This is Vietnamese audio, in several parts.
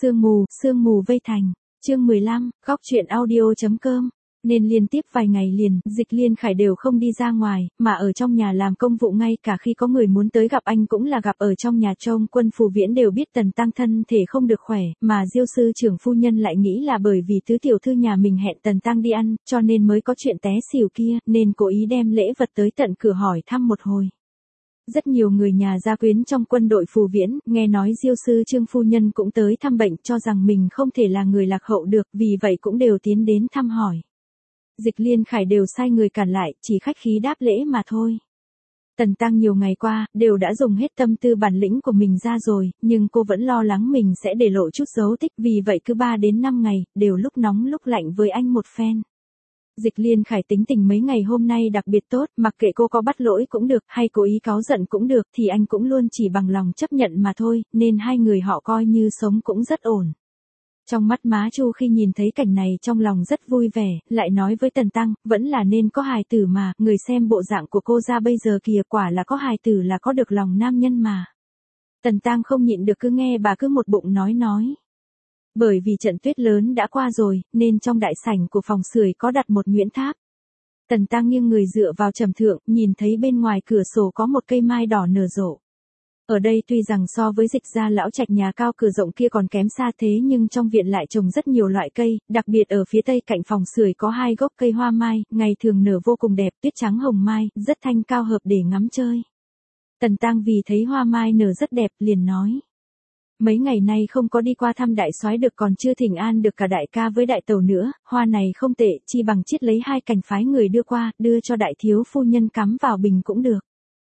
Sương mù vây thành. Chương 15, góc truyện audio.com. Nên liên tiếp vài ngày liền, Dịch Liên Khải đều không đi ra ngoài, mà ở trong nhà làm công vụ, ngay cả khi có người muốn tới gặp anh cũng là gặp ở trong nhà. Trông Quân Phù Viễn đều biết Tần Tăng thân thể không được khỏe, mà Diêu sư trưởng phu nhân lại nghĩ là bởi vì tứ tiểu thư nhà mình hẹn Tần Tăng đi ăn, cho nên mới có chuyện té xỉu kia, nên cố ý đem lễ vật tới tận cửa hỏi thăm một hồi. Rất nhiều người nhà gia quyến trong quân đội Phù Viễn, nghe nói Diêu sư Trương phu nhân cũng tới thăm bệnh, cho rằng mình không thể là người lạc hậu được, vì vậy cũng đều tiến đến thăm hỏi. Dịch Liên Khải đều sai người cản lại, chỉ khách khí đáp lễ mà thôi. Tần Tăng nhiều ngày qua, đều đã dùng hết tâm tư bản lĩnh của mình ra rồi, nhưng cô vẫn lo lắng mình sẽ để lộ chút dấu tích, vì vậy cứ 3 đến 5 ngày, đều lúc nóng lúc lạnh với anh một phen. Dịch Liên Khải tính tình mấy ngày hôm nay đặc biệt tốt, mặc kệ cô có bắt lỗi cũng được, hay cố ý cáu giận cũng được, thì anh cũng luôn chỉ bằng lòng chấp nhận mà thôi, nên hai người họ coi như sống cũng rất ổn. Trong mắt má Chu khi nhìn thấy cảnh này trong lòng rất vui vẻ, lại nói với Tần Tăng, vẫn là nên có hài tử mà, người xem bộ dạng của cô ra bây giờ kìa, quả là có hài tử là có được lòng nam nhân mà. Tần Tăng không nhịn được cứ nghe bà cứ một bụng nói. Bởi vì trận tuyết lớn đã qua rồi, nên trong đại sảnh của phòng sưởi có đặt một nhuyễn tháp. Tần Tăng nghiêng người dựa vào trầm thượng, nhìn thấy bên ngoài cửa sổ có một cây mai đỏ nở rộ. Ở đây tuy rằng so với Dịch gia lão trạch nhà cao cửa rộng kia còn kém xa, thế nhưng trong viện lại trồng rất nhiều loại cây, đặc biệt ở phía tây cạnh phòng sưởi có 2 gốc cây hoa mai, ngày thường nở vô cùng đẹp, tuyết trắng hồng mai, rất thanh cao, hợp để ngắm chơi. Tần Tăng vì thấy hoa mai nở rất đẹp, liền nói. Mấy ngày nay không có đi qua thăm đại soái được, còn chưa thỉnh an được cả đại ca với đại tẩu nữa, hoa này không tệ, chi bằng chiết lấy 2 cành phái người đưa qua, đưa cho đại thiếu phu nhân cắm vào bình cũng được.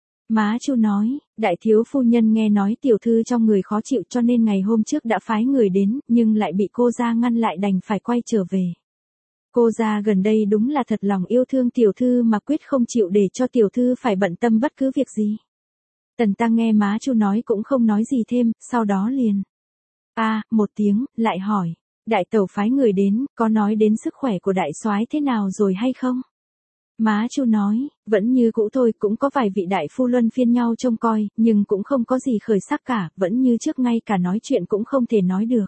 Má Chu nói, đại thiếu phu nhân nghe nói tiểu thư trong người khó chịu cho nên ngày hôm trước đã phái người đến, nhưng lại bị cô gia ngăn lại đành phải quay trở về. Cô gia gần đây đúng là thật lòng yêu thương tiểu thư mà quyết không chịu để cho tiểu thư phải bận tâm bất cứ việc gì. Tần Tăng nghe má Chu nói cũng không nói gì thêm, sau đó liền. Một tiếng, lại hỏi, đại tẩu phái người đến, có nói đến sức khỏe của đại soái thế nào rồi hay không? Má Chu nói, vẫn như cũ thôi, cũng có vài vị đại phu luân phiên nhau trông coi, nhưng cũng không có gì khởi sắc cả, vẫn như trước, ngay cả nói chuyện cũng không thể nói được.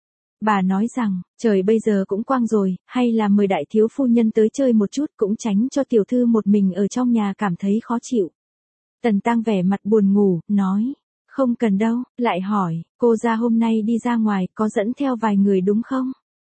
Bà nói rằng, trời bây giờ cũng quang rồi, hay là mời đại thiếu phu nhân tới chơi một chút, cũng tránh cho tiểu thư một mình ở trong nhà cảm thấy khó chịu. Tần Tăng vẻ mặt buồn ngủ, nói, không cần đâu, lại hỏi, cô gia hôm nay đi ra ngoài, có dẫn theo vài người đúng không?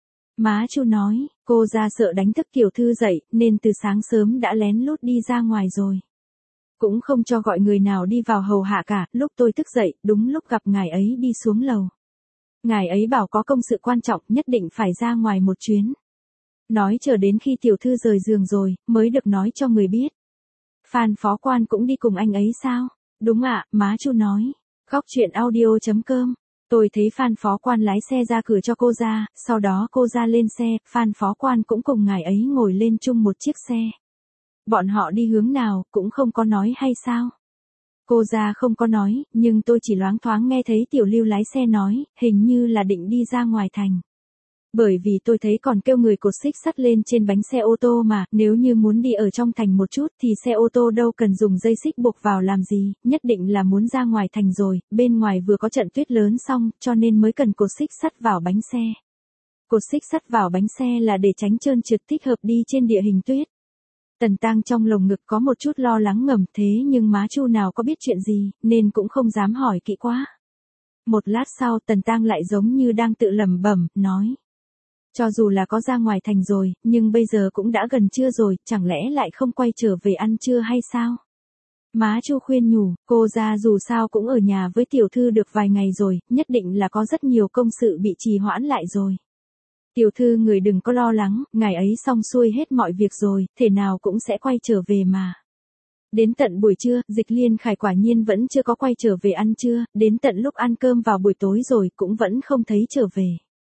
Má Chu nói, cô gia sợ đánh thức tiểu thư dậy, nên từ sáng sớm đã lén lút đi ra ngoài rồi. Cũng không cho gọi người nào đi vào hầu hạ cả, lúc tôi thức dậy, đúng lúc gặp ngài ấy đi xuống lầu. Ngài ấy bảo có công sự quan trọng, nhất định phải ra ngoài một chuyến. Nói chờ đến khi tiểu thư rời giường rồi, mới được nói cho người biết. Phan phó quan cũng đi cùng anh ấy sao? Đúng ạ, má Chu nói. Góc truyện audio.com. Tôi thấy Phan phó quan lái xe ra cửa cho cô gia, sau đó cô gia lên xe, Phan phó quan cũng cùng ngài ấy ngồi lên chung một chiếc xe. Bọn họ đi hướng nào, cũng không có nói hay sao? Cô gia không có nói, nhưng tôi chỉ loáng thoáng nghe thấy Tiểu Lưu lái xe nói, hình như là định đi ra ngoài thành. Bởi vì tôi thấy còn kêu người cột xích sắt lên trên bánh xe ô tô mà, nếu như muốn đi ở trong thành một chút thì xe ô tô đâu cần dùng dây xích buộc vào làm gì, nhất định là muốn ra ngoài thành rồi, bên ngoài vừa có trận tuyết lớn xong, cho nên mới cần cột xích sắt vào bánh xe. Cột xích sắt vào bánh xe là để tránh trơn trượt, thích hợp đi trên địa hình tuyết. Tần Tăng trong lồng ngực có một chút lo lắng ngầm, thế nhưng má Chu nào có biết chuyện gì, nên cũng không dám hỏi kỹ quá. Một lát sau Tần Tăng lại giống như đang tự lẩm bẩm, nói. Cho dù là có ra ngoài thành rồi, nhưng bây giờ cũng đã gần trưa rồi, chẳng lẽ lại không quay trở về ăn trưa hay sao? Má Chu khuyên nhủ, cô gia dù sao cũng ở nhà với tiểu thư được vài ngày rồi, nhất định là có rất nhiều công sự bị trì hoãn lại rồi. Tiểu thư người đừng có lo lắng, ngài ấy xong xuôi hết mọi việc rồi, thể nào cũng sẽ quay trở về mà. Đến tận buổi trưa, Dịch Liên Khải quả nhiên vẫn chưa có quay trở về ăn trưa, đến tận lúc ăn cơm vào buổi tối rồi cũng vẫn không thấy trở về.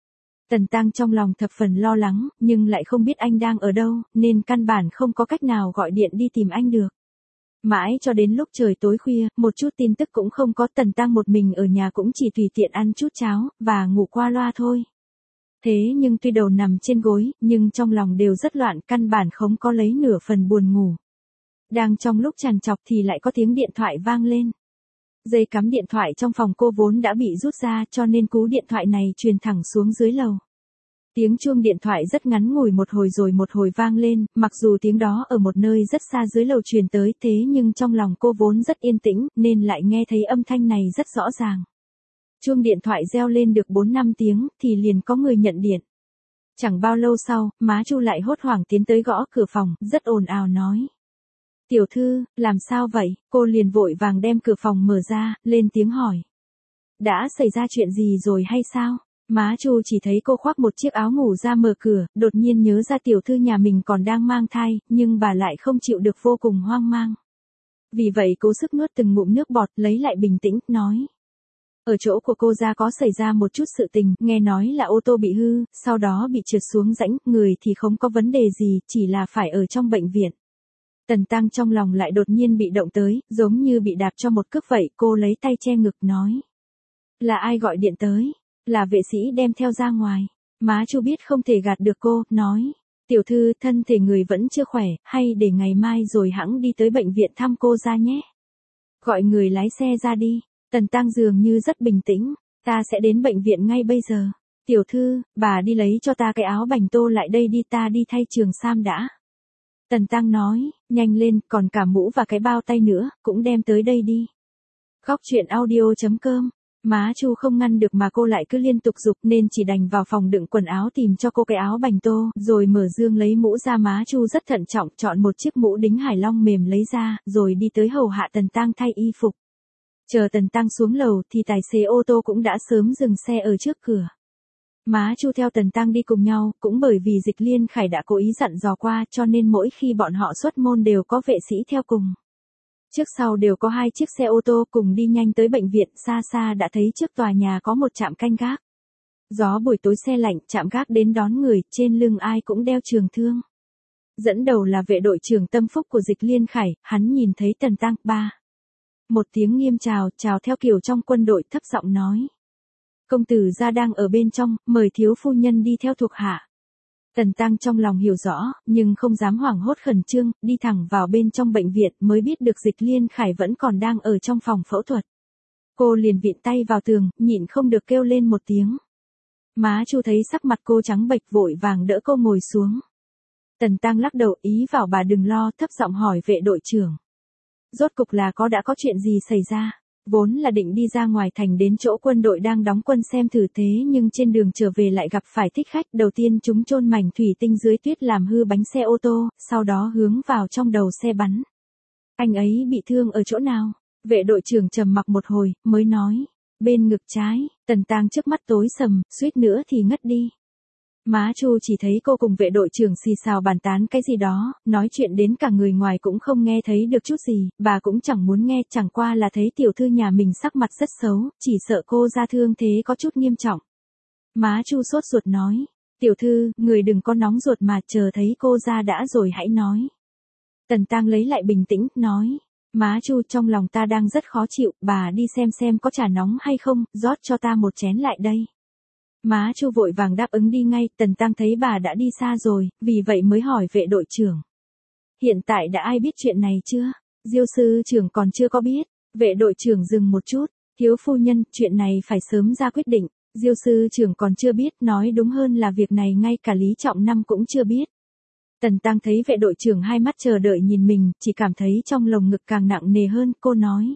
Tần Tăng trong lòng thập phần lo lắng, nhưng lại không biết anh đang ở đâu, nên căn bản không có cách nào gọi điện đi tìm anh được. Mãi cho đến lúc trời tối khuya, một chút tin tức cũng không có, Tần Tăng một mình ở nhà cũng chỉ tùy tiện ăn chút cháo, và ngủ qua loa thôi. Thế nhưng tuy đầu nằm trên gối, nhưng trong lòng đều rất loạn, căn bản không có lấy nửa phần buồn ngủ. Đang trong lúc trằn trọc thì lại có tiếng điện thoại vang lên. Dây cắm điện thoại trong phòng cô vốn đã bị rút ra cho nên cú điện thoại này truyền thẳng xuống dưới lầu. Tiếng chuông điện thoại rất ngắn ngủi một hồi rồi một hồi vang lên, mặc dù tiếng đó ở một nơi rất xa dưới lầu truyền tới thế nhưng trong lòng cô vốn rất yên tĩnh nên lại nghe thấy âm thanh này rất rõ ràng. Chuông điện thoại reo lên được 4-5 tiếng thì liền có người nhận điện. Chẳng bao lâu sau, má Chu lại hốt hoảng tiến tới gõ cửa phòng, rất ồn ào nói. Tiểu thư, làm sao vậy? Cô liền vội vàng đem cửa phòng mở ra, lên tiếng hỏi. Đã xảy ra chuyện gì rồi hay sao? Má Chu chỉ thấy cô khoác một chiếc áo ngủ ra mở cửa, đột nhiên nhớ ra tiểu thư nhà mình còn đang mang thai, nhưng bà lại không chịu được vô cùng hoang mang. Vì vậy cố sức nuốt từng ngụm nước bọt lấy lại bình tĩnh, nói. Ở chỗ của cô ra có xảy ra một chút sự tình, nghe nói là ô tô bị hư, sau đó bị trượt xuống rãnh, người thì không có vấn đề gì, chỉ là phải ở trong bệnh viện. Tần Tăng trong lòng lại đột nhiên bị động tới, giống như bị đạp cho một cước vậy, cô lấy tay che ngực nói. Là ai gọi điện tới? Là vệ sĩ đem theo ra ngoài. Má Chu biết không thể gạt được cô, nói. Tiểu thư, thân thể người vẫn chưa khỏe, hay để ngày mai rồi hẵng đi tới bệnh viện thăm cô ra nhé. Gọi người lái xe ra đi. Tần Tăng dường như rất bình tĩnh. Ta sẽ đến bệnh viện ngay bây giờ. Tiểu thư, bà đi lấy cho ta cái áo bành tô lại đây đi, ta đi thay trường sam đã. Tần Tăng nói, nhanh lên, còn cả mũ và cái bao tay nữa, cũng đem tới đây đi. Góc truyện audio.com. Má Chu không ngăn được mà cô lại cứ liên tục giục nên chỉ đành vào phòng đựng quần áo tìm cho cô cái áo bành tô, rồi mở dương lấy mũ ra. Má Chu rất thận trọng chọn một chiếc mũ đính hải long mềm lấy ra, rồi đi tới hầu hạ Tần Tăng thay y phục. Chờ Tần Tăng xuống lầu thì tài xế ô tô cũng đã sớm dừng xe ở trước cửa. Má Chu theo Tần Tăng đi cùng nhau, cũng bởi vì Dịch Liên Khải đã cố ý dặn dò qua cho nên mỗi khi bọn họ xuất môn đều có vệ sĩ theo cùng. Trước sau đều có 2 chiếc xe ô tô cùng đi nhanh tới bệnh viện, xa xa đã thấy trước tòa nhà có một trạm canh gác. Gió buổi tối se lạnh, trạm gác đến đón người, trên lưng ai cũng đeo trường thương. Dẫn đầu là vệ đội trưởng Tâm Phúc của Dịch Liên Khải, hắn nhìn thấy Tần Tăng, một tiếng nghiêm chào, chào theo kiểu trong quân đội, thấp giọng nói. Công tử gia đang ở bên trong, mời thiếu phu nhân đi theo thuộc hạ. Tần Tăng trong lòng hiểu rõ, nhưng không dám hoảng hốt khẩn trương, đi thẳng vào bên trong bệnh viện mới biết được Dịch Liên Khải vẫn còn đang ở trong phòng phẫu thuật. Cô liền vịn tay vào tường, nhịn không được kêu lên một tiếng. Má Chu thấy sắc mặt cô trắng bệch vội vàng đỡ cô ngồi xuống. Tần Tăng lắc đầu ý bảo bà đừng lo, thấp giọng hỏi vệ đội trưởng. Rốt cục là đã có chuyện gì xảy ra? Vốn là định đi ra ngoài thành đến chỗ quân đội đang đóng quân xem thử thế nhưng trên đường trở về lại gặp phải thích khách. Đầu tiên chúng chôn mảnh thủy tinh dưới tuyết làm hư bánh xe ô tô, sau đó hướng vào trong đầu xe bắn. Anh ấy bị thương ở chỗ nào? Vệ đội trưởng trầm mặc một hồi, mới nói. Bên ngực trái. Tần Tăng trước mắt tối sầm, suýt nữa thì ngất đi. Má Chu chỉ thấy cô cùng vệ đội trưởng xì xào bàn tán cái gì đó, nói chuyện đến cả người ngoài cũng không nghe thấy được chút gì, bà cũng chẳng muốn nghe, chẳng qua là thấy tiểu thư nhà mình sắc mặt rất xấu, chỉ sợ cô ra thương thế có chút nghiêm trọng. Má Chu sốt ruột nói, tiểu thư, người đừng có nóng ruột mà, chờ thấy cô ra đã rồi hãy nói. Tần Tăng lấy lại bình tĩnh, nói, má Chu, trong lòng ta đang rất khó chịu, bà đi xem có trà nóng hay không, rót cho ta một chén lại đây. Má Chu vội vàng đáp ứng đi ngay, Tần Tăng thấy bà đã đi xa rồi, vì vậy mới hỏi vệ đội trưởng. Hiện tại đã ai biết chuyện này chưa? Diêu sư trưởng còn chưa có biết. Vệ đội trưởng dừng một chút, thiếu phu nhân, chuyện này phải sớm ra quyết định. Diêu sư trưởng còn chưa biết, nói đúng hơn là việc này ngay cả Lý Trọng Năm cũng chưa biết. Tần Tăng thấy vệ đội trưởng hai mắt chờ đợi nhìn mình, chỉ cảm thấy trong lồng ngực càng nặng nề hơn, cô nói.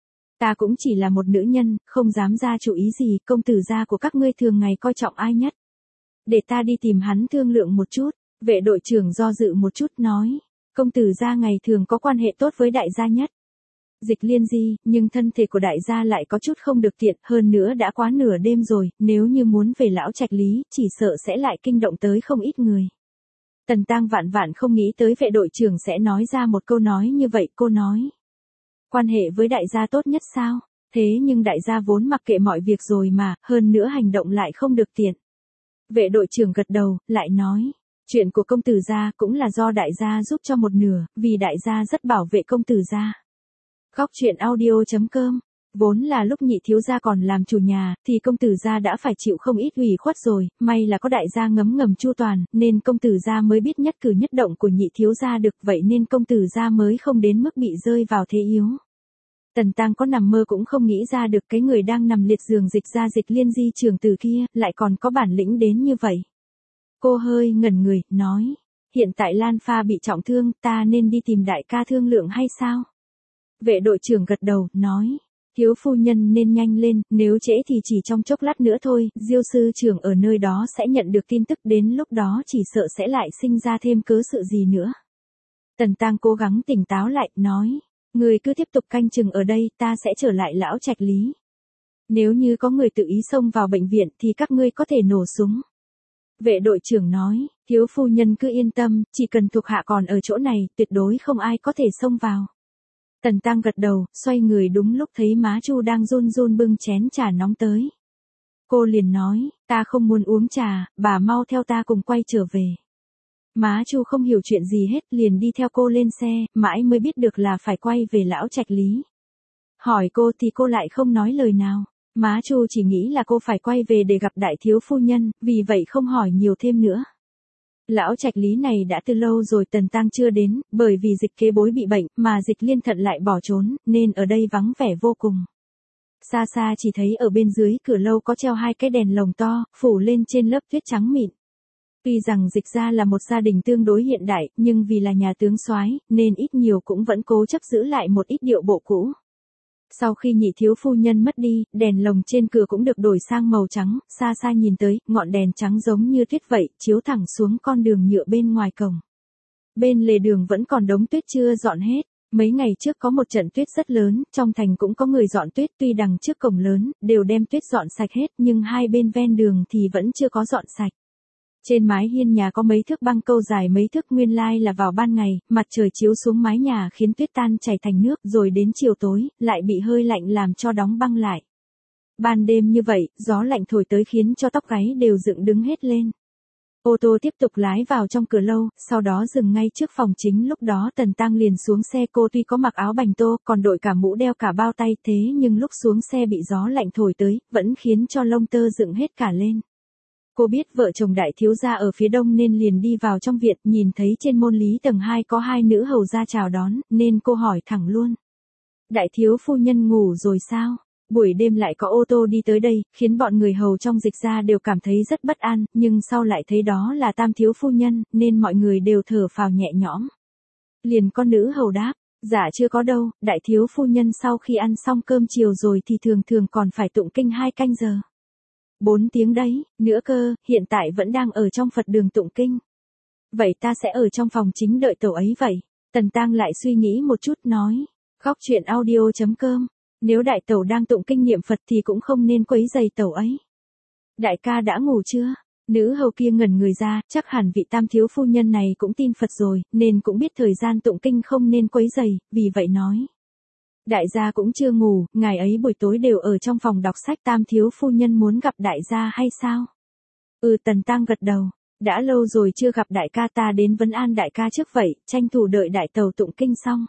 Ta cũng chỉ là một nữ nhân, không dám ra chủ ý gì, công tử gia của các ngươi thường ngày coi trọng ai nhất. Để ta đi tìm hắn thương lượng một chút. Vệ đội trưởng do dự một chút nói. Công tử gia ngày thường có quan hệ tốt với đại gia nhất. Dịch Liên Di, nhưng thân thể của đại gia lại có chút không được tiện, hơn nữa đã quá nửa đêm rồi, nếu như muốn về lão trạch Lý, chỉ sợ sẽ lại kinh động tới không ít người. Tần Tăng vạn vạn không nghĩ tới vệ đội trưởng sẽ nói ra một câu nói như vậy, cô nói. Quan hệ với đại gia tốt nhất sao? Thế nhưng đại gia vốn mặc kệ mọi việc rồi mà, hơn nữa hành động lại không được tiện. Vệ đội trưởng gật đầu, lại nói. Chuyện của công tử gia cũng là do đại gia giúp cho một nửa, vì đại gia rất bảo vệ công tử gia. Góc truyện audio.com. Vốn là lúc nhị thiếu gia còn làm chủ nhà, thì công tử gia đã phải chịu không ít ủy khuất rồi, may là có đại gia ngấm ngầm chu toàn, nên công tử gia mới biết nhất cử nhất động của nhị thiếu gia được, vậy nên công tử gia mới không đến mức bị rơi vào thế yếu. Tần Tăng có nằm mơ cũng không nghĩ ra được cái người đang nằm liệt giường Dịch ra Dịch Liên Di trường tử kia, lại còn có bản lĩnh đến như vậy. Cô hơi ngẩn người, nói, hiện tại Lan Pha bị trọng thương, ta nên đi tìm đại ca thương lượng hay sao? Vệ đội trưởng gật đầu, nói, thiếu phu nhân nên nhanh lên, nếu trễ thì chỉ trong chốc lát nữa thôi, Diêu sư trưởng ở nơi đó sẽ nhận được tin tức, đến lúc đó chỉ sợ sẽ lại sinh ra thêm cớ sự gì nữa. Tần Tăng cố gắng tỉnh táo lại, nói, người cứ tiếp tục canh chừng ở đây, ta sẽ trở lại lão Trạch Lý. Nếu như có người tự ý xông vào bệnh viện thì các ngươi có thể nổ súng. Vệ đội trưởng nói, thiếu phu nhân cứ yên tâm, chỉ cần thuộc hạ còn ở chỗ này, tuyệt đối không ai có thể xông vào. Tần Tăng gật đầu, xoay người đúng lúc thấy má Chu đang run run bưng chén trà nóng tới. Cô liền nói, ta không muốn uống trà, bà mau theo ta cùng quay trở về. Má Chu không hiểu chuyện gì hết, liền đi theo cô lên xe, mãi mới biết được là phải quay về lão Trạch Lý. Hỏi cô thì cô lại không nói lời nào. Má Chu chỉ nghĩ là cô phải quay về để gặp đại thiếu phu nhân, vì vậy không hỏi nhiều thêm nữa. Lão Trạch Lý này đã từ lâu rồi Tần Tăng chưa đến, bởi vì Dịch kế bối bị bệnh, mà Dịch Liên Thận lại bỏ trốn, nên ở đây vắng vẻ vô cùng. Xa xa chỉ thấy ở bên dưới cửa lâu có treo 2 cái đèn lồng to, phủ lên trên lớp tuyết trắng mịn. Tuy rằng Dịch gia là một gia đình tương đối hiện đại, nhưng vì là nhà tướng soái, nên ít nhiều cũng vẫn cố chấp giữ lại một ít điệu bộ cũ. Sau khi nhị thiếu phu nhân mất đi, đèn lồng trên cửa cũng được đổi sang màu trắng, xa xa nhìn tới, ngọn đèn trắng giống như tuyết vậy, chiếu thẳng xuống con đường nhựa bên ngoài cổng. Bên lề đường vẫn còn đống tuyết chưa dọn hết. Mấy ngày trước có một trận tuyết rất lớn, trong thành cũng có người dọn tuyết, tuy đằng trước cổng lớn, đều đem tuyết dọn sạch hết, nhưng hai bên ven đường thì vẫn chưa có dọn sạch. Trên mái hiên nhà có mấy thước băng câu dài mấy thước, nguyên lai là vào ban ngày, mặt trời chiếu xuống mái nhà khiến tuyết tan chảy thành nước, rồi đến chiều tối, lại bị hơi lạnh làm cho đóng băng lại. Ban đêm như vậy, gió lạnh thổi tới khiến cho tóc gáy đều dựng đứng hết lên. Ô tô tiếp tục lái vào trong cửa lâu, sau đó dừng ngay trước phòng chính, lúc đó Tần Tăng liền xuống xe. Cô tuy có mặc áo bành tô, còn đội cả mũ đeo cả bao tay, thế nhưng lúc xuống xe bị gió lạnh thổi tới, vẫn khiến cho lông tơ dựng hết cả lên. Cô biết vợ chồng đại thiếu gia ở phía đông nên liền đi vào trong viện, nhìn thấy trên môn lý tầng 2 có 2 nữ hầu ra chào đón, nên cô hỏi thẳng luôn. Đại thiếu phu nhân ngủ rồi sao? Buổi đêm lại có ô tô đi tới đây, khiến bọn người hầu trong Dịch gia đều cảm thấy rất bất an, nhưng sau lại thấy đó là Tam thiếu phu nhân, nên mọi người đều thở phào nhẹ nhõm. Liền con nữ hầu đáp, dạ chưa có đâu, đại thiếu phu nhân sau khi ăn xong cơm chiều rồi thì thường thường còn phải tụng kinh 2 canh giờ. 4 tiếng đấy, nữa cơ, hiện tại vẫn đang ở trong Phật đường tụng kinh. Vậy ta sẽ ở trong phòng chính đợi tẩu ấy vậy. Tần Tăng lại suy nghĩ một chút nói, góc chuyện audio.com, nếu đại tẩu đang tụng kinh niệm Phật thì cũng không nên quấy rầy tẩu ấy. Đại ca đã ngủ chưa? Nữ hầu kia ngẩn người ra, chắc hẳn vị Tam thiếu phu nhân này cũng tin Phật rồi, nên cũng biết thời gian tụng kinh không nên quấy rầy, vì vậy nói. Đại gia cũng chưa ngủ, ngày ấy buổi tối đều ở trong phòng đọc sách. Tam thiếu phu nhân muốn gặp đại gia hay sao? Tần Tăng gật đầu. Đã lâu rồi chưa gặp đại ca, ta đến vấn an đại ca trước vậy, tranh thủ đợi đại tẩu tụng kinh xong.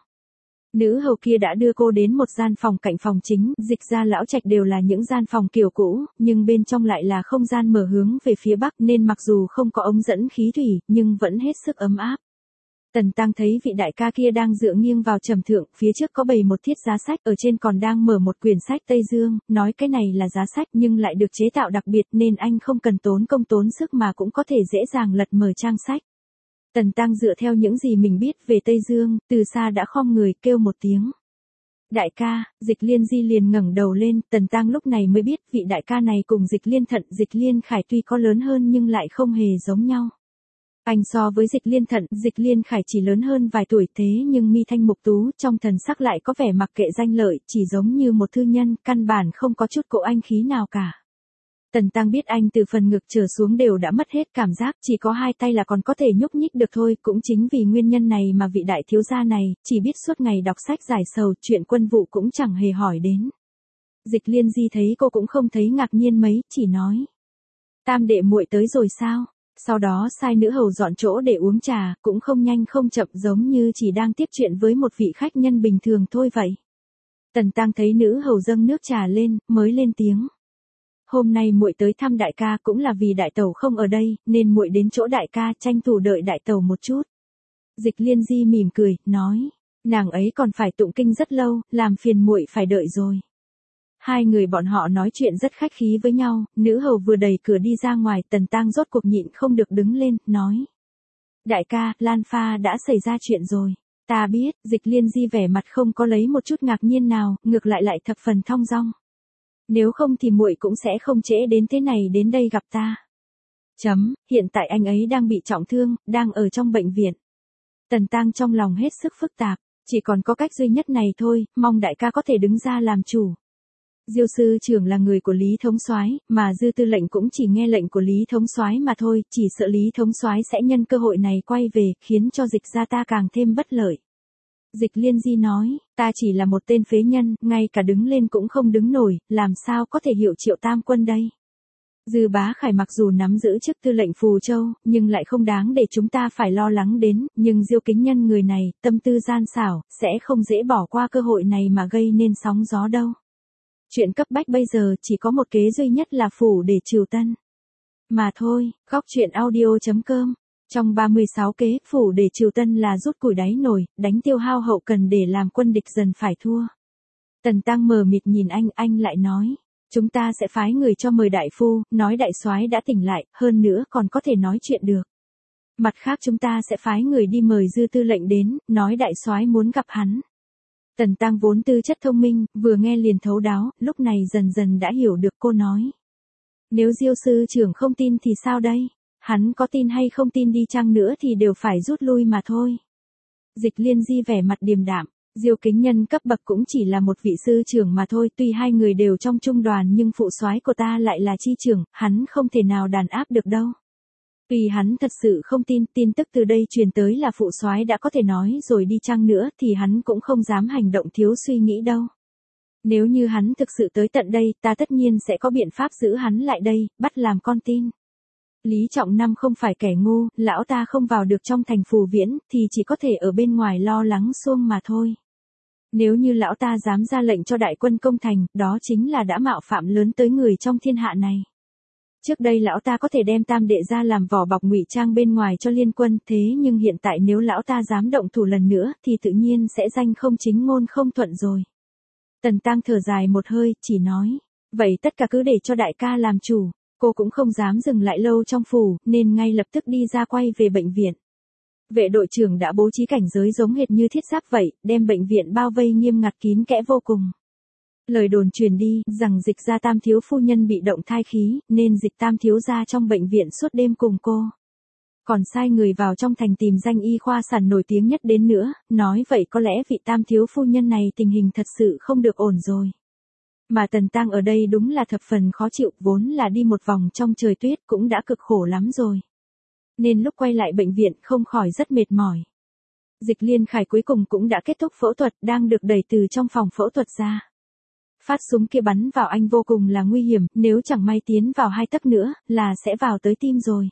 Nữ hầu kia đã đưa cô đến một gian phòng cạnh phòng chính. Dịch gia lão trạch đều là những gian phòng kiểu cũ, nhưng bên trong lại là không gian mở hướng về phía bắc, nên mặc dù không có ống dẫn khí thủy, nhưng vẫn hết sức ấm áp. Tần Tăng thấy vị đại ca kia đang dựa nghiêng vào trầm thượng, phía trước có bày một thiết giá sách, ở trên còn đang mở một quyển sách Tây Dương, nói cái này là giá sách nhưng lại được chế tạo đặc biệt nên anh không cần tốn công tốn sức mà cũng có thể dễ dàng lật mở trang sách. Tần Tăng dựa theo những gì mình biết về Tây Dương, từ xa đã khom người kêu một tiếng. Đại ca, Dịch Liên Di liền ngẩng đầu lên, Tần Tăng lúc này mới biết vị đại ca này cùng Dịch Liên Thận, Dịch Liên Khải tuy có lớn hơn nhưng lại không hề giống nhau. Anh so với Dịch Liên Thận, Dịch Liên Khải chỉ lớn hơn vài tuổi, thế nhưng mi thanh mục tú, trong thần sắc lại có vẻ mặc kệ danh lợi, chỉ giống như một thư nhân, căn bản không có chút cỗ anh khí nào cả. Tần Tăng biết anh từ phần ngực trở xuống đều đã mất hết cảm giác, chỉ có 2 tay là còn có thể nhúc nhích được thôi, cũng chính vì nguyên nhân này mà vị đại thiếu gia này, chỉ biết suốt ngày đọc sách giải sầu, chuyện quân vụ cũng chẳng hề hỏi đến. Dịch Liên Di thấy cô cũng không thấy ngạc nhiên mấy, chỉ nói. Tam đệ muội tới rồi sao? Sau đó sai nữ hầu dọn chỗ để uống trà, cũng không nhanh không chậm, giống như chỉ đang tiếp chuyện với một vị khách nhân bình thường thôi vậy. Tần Tăng thấy nữ hầu dâng nước trà lên, mới lên tiếng. Hôm nay muội tới thăm đại ca cũng là vì đại tẩu không ở đây, nên muội đến chỗ đại ca tranh thủ đợi đại tẩu một chút. Dịch Liên Di mỉm cười, nói. Nàng ấy còn phải tụng kinh rất lâu, làm phiền muội phải đợi rồi. Hai người bọn họ nói chuyện rất khách khí với nhau, nữ hầu vừa đẩy cửa đi ra ngoài, Tần Tang rốt cuộc nhịn không được đứng lên, nói. Đại ca, Lan Pha đã xảy ra chuyện rồi. Ta biết, Dịch Liên Di vẻ mặt không có lấy một chút ngạc nhiên nào, ngược lại thập phần thong dong. Nếu không thì muội cũng sẽ không trễ đến thế này đến đây gặp ta. Hiện tại anh ấy đang bị trọng thương, đang ở trong bệnh viện. Tần Tang trong lòng hết sức phức tạp, chỉ còn có cách duy nhất này thôi, mong đại ca có thể đứng ra làm chủ. Diêu sư trưởng là người của Lý Thống Soái, mà Dư tư lệnh cũng chỉ nghe lệnh của Lý Thống Soái mà thôi, chỉ sợ Lý Thống Soái sẽ nhân cơ hội này quay về, khiến cho Dịch gia ta càng thêm bất lợi. Dịch Liên Di nói, ta chỉ là một tên phế nhân, ngay cả đứng lên cũng không đứng nổi, làm sao có thể hiệu Triệu Tam quân đây. Dư Bá Khải mặc dù nắm giữ chức tư lệnh Phù Châu, nhưng lại không đáng để chúng ta phải lo lắng đến, nhưng Diêu Kính Nhân người này, tâm tư gian xảo, sẽ không dễ bỏ qua cơ hội này mà gây nên sóng gió đâu. Chuyện cấp bách bây giờ chỉ có một kế duy nhất là phủ để trừ Tân. Mà thôi, góc chuyện audio.com. Trong 36 kế, phủ để trừ Tân là rút củi đáy nồi, đánh tiêu hao hậu cần để làm quân địch dần phải thua. Tần Tăng mờ mịt nhìn anh lại nói. Chúng ta sẽ phái người cho mời đại phu, nói đại soái đã tỉnh lại, hơn nữa còn có thể nói chuyện được. Mặt khác chúng ta sẽ phái người đi mời Dư tư lệnh đến, nói đại soái muốn gặp hắn. Tần Tăng vốn tư chất thông minh, vừa nghe liền thấu đáo, lúc này dần dần đã hiểu được cô nói. Nếu Diêu sư trưởng không tin thì sao đây? Hắn có tin hay không tin đi chăng nữa thì đều phải rút lui mà thôi. Dịch Liên Di vẻ mặt điềm đạm. Diêu Kính Nhân cấp bậc cũng chỉ là một vị sư trưởng mà thôi, tuy hai người đều trong trung đoàn nhưng phụ soái của ta lại là chi trưởng, hắn không thể nào đàn áp được đâu. Tuy hắn thật sự không tin, tin tức từ đây truyền tới là phụ soái đã có thể nói rồi đi chăng nữa thì hắn cũng không dám hành động thiếu suy nghĩ đâu. Nếu như hắn thực sự tới tận đây, ta tất nhiên sẽ có biện pháp giữ hắn lại đây, bắt làm con tin. Lý Trọng Năm không phải kẻ ngu, lão ta không vào được trong thành Phù Viễn, thì chỉ có thể ở bên ngoài lo lắng xuông mà thôi. Nếu như lão ta dám ra lệnh cho đại quân công thành, đó chính là đã mạo phạm lớn tới người trong thiên hạ này. Trước đây lão ta có thể đem Tam đệ ra làm vỏ bọc ngụy trang bên ngoài cho liên quân, thế nhưng hiện tại nếu lão ta dám động thủ lần nữa thì tự nhiên sẽ danh không chính ngôn không thuận rồi. Tần Tăng thở dài một hơi, chỉ nói, vậy tất cả cứ để cho đại ca làm chủ. Cô cũng không dám dừng lại lâu trong phủ, nên ngay lập tức đi ra quay về bệnh viện. Vệ đội trưởng đã bố trí cảnh giới giống hệt như thiết giáp vậy, đem bệnh viện bao vây nghiêm ngặt kín kẽ vô cùng. Lời đồn truyền đi, rằng Dịch gia Tam thiếu phu nhân bị động thai khí, nên Dịch Tam thiếu gia trong bệnh viện suốt đêm cùng cô. Còn sai người vào trong thành tìm danh y khoa sản nổi tiếng nhất đến nữa, nói vậy có lẽ vị Tam thiếu phu nhân này tình hình thật sự không được ổn rồi. Mà Tần Tăng ở đây đúng là thập phần khó chịu, vốn là đi một vòng trong trời tuyết cũng đã cực khổ lắm rồi. Nên lúc quay lại bệnh viện không khỏi rất mệt mỏi. Dịch Liên Khải cuối cùng cũng đã kết thúc phẫu thuật, đang được đẩy từ trong phòng phẫu thuật ra. Phát súng kia bắn vào anh vô cùng là nguy hiểm, nếu chẳng may tiến vào 2 tấc nữa, là sẽ vào tới tim rồi.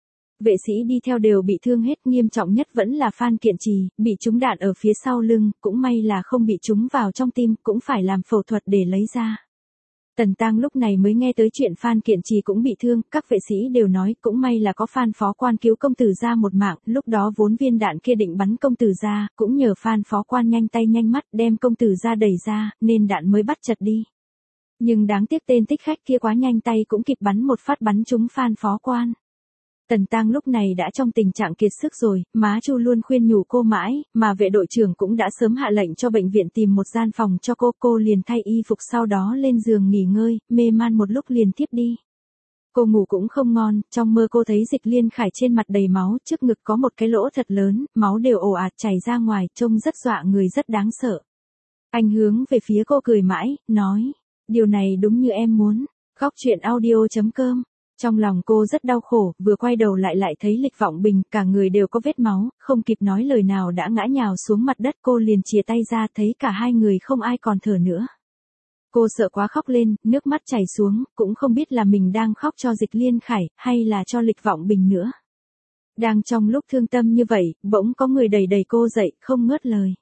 Vệ sĩ đi theo đều bị thương hết, nghiêm trọng nhất vẫn là Phan Kiện Trì, bị trúng đạn ở phía sau lưng, cũng may là không bị trúng vào trong tim, cũng phải làm phẫu thuật để lấy ra. Tần Tăng lúc này mới nghe tới chuyện Phan Kiện Trì cũng bị thương, các vệ sĩ đều nói cũng may là có Phan phó quan cứu công tử ra một mạng, lúc đó vốn viên đạn kia định bắn công tử ra, cũng nhờ Phan phó quan nhanh tay nhanh mắt đem công tử ra đẩy ra, nên đạn mới bắt chật đi. Nhưng đáng tiếc tên thích khách kia quá nhanh tay cũng kịp bắn một phát bắn trúng Phan phó quan. Tần Tăng lúc này đã trong tình trạng kiệt sức rồi, má Chu luôn khuyên nhủ cô mãi, mà vệ đội trưởng cũng đã sớm hạ lệnh cho bệnh viện tìm một gian phòng cho cô liền thay y phục sau đó lên giường nghỉ ngơi, mê man một lúc liền thiếp đi. Cô ngủ cũng không ngon, trong mơ cô thấy Dịch Liên Khải trên mặt đầy máu, trước ngực có một cái lỗ thật lớn, máu đều ồ ạt chảy ra ngoài, trông rất dọa người rất đáng sợ. Anh hướng về phía cô cười mãi, nói, điều này đúng như em muốn. Góc chuyện audio.com. Trong lòng cô rất đau khổ, vừa quay đầu lại thấy Lịch Vọng Bình, cả người đều có vết máu, không kịp nói lời nào đã ngã nhào xuống mặt đất, cô liền chìa tay ra thấy cả hai người không ai còn thở nữa. Cô sợ quá khóc lên, nước mắt chảy xuống, cũng không biết là mình đang khóc cho Dịch Liên Khải, hay là cho Lịch Vọng Bình nữa. Đang trong lúc thương tâm như vậy, bỗng có người đẩy cô dậy, không ngớt lời.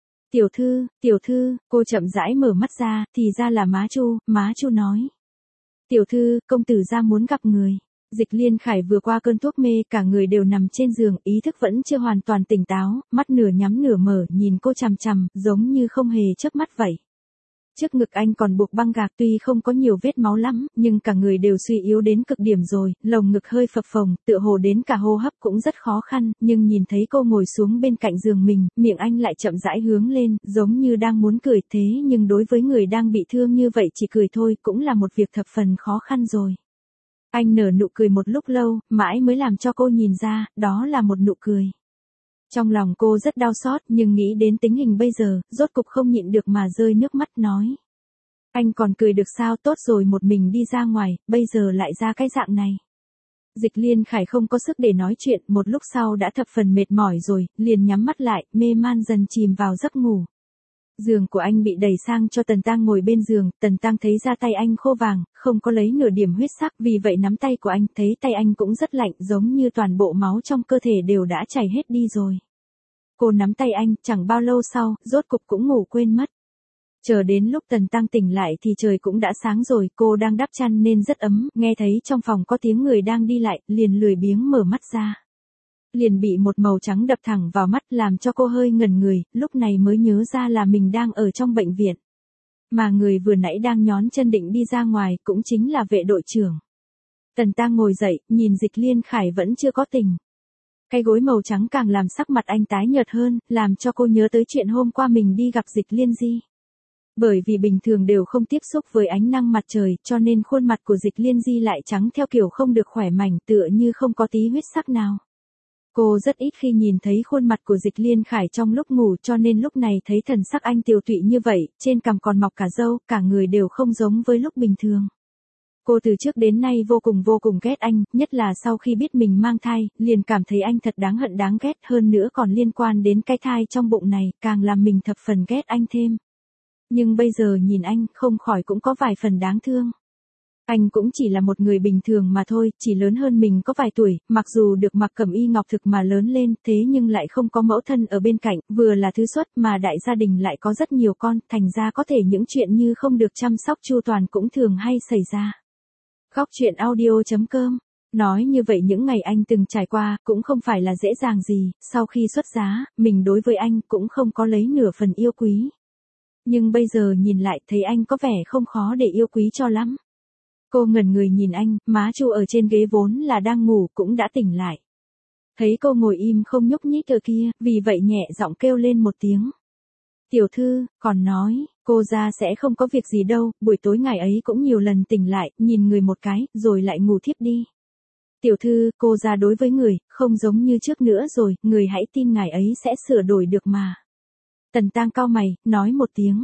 Tiểu thư, cô chậm rãi mở mắt ra, thì ra là má Chu nói. Tiểu thư, công tử gia muốn gặp người. Dịch Liên Khải vừa qua cơn thuốc mê, cả người đều nằm trên giường, ý thức vẫn chưa hoàn toàn tỉnh táo, mắt nửa nhắm nửa mở, nhìn cô chằm chằm, giống như không hề chớp mắt vậy. Trước ngực anh còn buộc băng gạc, tuy không có nhiều vết máu lắm, nhưng cả người đều suy yếu đến cực điểm rồi, lồng ngực hơi phập phồng, tựa hồ đến cả hô hấp cũng rất khó khăn, nhưng nhìn thấy cô ngồi xuống bên cạnh giường mình, miệng anh lại chậm rãi hướng lên, giống như đang muốn cười, thế nhưng đối với người đang bị thương như vậy chỉ cười thôi cũng là một việc thập phần khó khăn rồi. Anh nở nụ cười một lúc lâu, mãi mới làm cho cô nhìn ra, đó là một nụ cười. Trong lòng cô rất đau xót, nhưng nghĩ đến tình hình bây giờ, rốt cục không nhịn được mà rơi nước mắt nói. Anh còn cười được sao, tốt rồi một mình đi ra ngoài, bây giờ lại ra cái dạng này. Dịch Liên Khải không có sức để nói chuyện, một lúc sau đã thập phần mệt mỏi rồi, liền nhắm mắt lại, mê man dần chìm vào giấc ngủ. Giường của anh bị đẩy sang cho Tần Tăng ngồi bên giường, Tần Tăng thấy da tay anh khô vàng, không có lấy nửa điểm huyết sắc, vì vậy nắm tay của anh, thấy tay anh cũng rất lạnh, giống như toàn bộ máu trong cơ thể đều đã chảy hết đi rồi. Cô nắm tay anh, chẳng bao lâu sau, rốt cục cũng ngủ quên mất. Chờ đến lúc Tần Tăng tỉnh lại thì trời cũng đã sáng rồi, cô đang đắp chăn nên rất ấm, nghe thấy trong phòng có tiếng người đang đi lại, liền lười biếng mở mắt ra. Liền bị một màu trắng đập thẳng vào mắt làm cho cô hơi ngẩn người, lúc này mới nhớ ra là mình đang ở trong bệnh viện. Mà người vừa nãy đang nhón chân định đi ra ngoài cũng chính là vệ đội trưởng. Tần Tăng ngồi dậy, nhìn Dịch Liên Khải vẫn chưa có tỉnh. Cái gối màu trắng càng làm sắc mặt anh tái nhợt hơn, làm cho cô nhớ tới chuyện hôm qua mình đi gặp Dịch Liên Di. Bởi vì bình thường đều không tiếp xúc với ánh năng mặt trời, cho nên khuôn mặt của Dịch Liên Di lại trắng theo kiểu không được khỏe mảnh, tựa như không có tí huyết sắc nào. Cô rất ít khi nhìn thấy khuôn mặt của Dịch Liên Khải trong lúc ngủ, cho nên lúc này thấy thần sắc anh tiều tụy như vậy, trên cằm còn mọc cả râu, cả người đều không giống với lúc bình thường. Cô từ trước đến nay vô cùng ghét anh, nhất là sau khi biết mình mang thai, liền cảm thấy anh thật đáng hận đáng ghét, hơn nữa còn liên quan đến cái thai trong bụng này, càng làm mình thập phần ghét anh thêm. Nhưng bây giờ nhìn anh, không khỏi cũng có vài phần đáng thương. Anh cũng chỉ là một người bình thường mà thôi, chỉ lớn hơn mình có vài tuổi, mặc dù được mặc cẩm y ngọc thực mà lớn lên, thế nhưng lại không có mẫu thân ở bên cạnh, vừa là thứ xuất mà đại gia đình lại có rất nhiều con, thành ra có thể những chuyện như không được chăm sóc chu toàn cũng thường hay xảy ra. Góc chuyện audio.com. Nói như vậy những ngày anh từng trải qua, cũng không phải là dễ dàng gì, sau khi xuất giá, mình đối với anh cũng không có lấy nửa phần yêu quý. Nhưng bây giờ nhìn lại thấy anh có vẻ không khó để yêu quý cho lắm. Cô ngẩn người nhìn anh, má Chu ở trên ghế vốn là đang ngủ cũng đã tỉnh lại. Thấy cô ngồi im không nhúc nhích ở kia, vì vậy nhẹ giọng kêu lên một tiếng. Tiểu thư, còn nói, cô ra sẽ không có việc gì đâu, buổi tối ngày ấy cũng nhiều lần tỉnh lại, nhìn người một cái, rồi lại ngủ thiếp đi. Tiểu thư, cô ra đối với người, không giống như trước nữa rồi, người hãy tin ngài ấy sẽ sửa đổi được mà. Tần Tăng cau mày, nói một tiếng.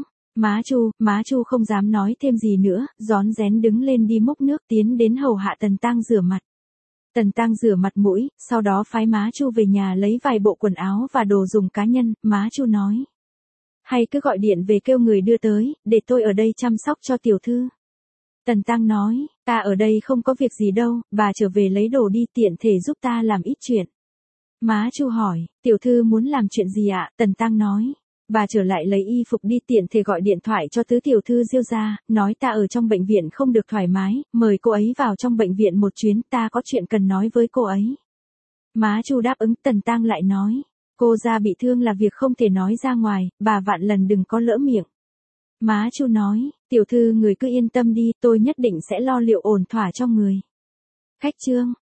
Má Chu không dám nói thêm gì nữa, rón rén đứng lên đi múc nước tiến đến hầu hạ Tần Tăng rửa mặt. Tần Tăng rửa mặt mũi, sau đó phái má Chu về nhà lấy vài bộ quần áo và đồ dùng cá nhân, má Chu nói. Hay cứ gọi điện về kêu người đưa tới, để tôi ở đây chăm sóc cho tiểu thư. Tần Tăng nói, ta ở đây không có việc gì đâu, bà trở về lấy đồ đi tiện thể giúp ta làm ít chuyện. Má Chu hỏi, tiểu thư muốn làm chuyện gì ạ? Tần Tăng nói. Bà trở lại lấy y phục đi tiện thể gọi điện thoại cho tứ tiểu thư Diêu ra, nói ta ở trong bệnh viện không được thoải mái, mời cô ấy vào trong bệnh viện một chuyến, ta có chuyện cần nói với cô ấy. Má Chu đáp ứng. Tần Tăng lại nói, cô ra bị thương là việc không thể nói ra ngoài, bà vạn lần đừng có lỡ miệng. Má Chu nói, tiểu thư người cứ yên tâm đi, tôi nhất định sẽ lo liệu ổn thỏa cho người. Khách trương.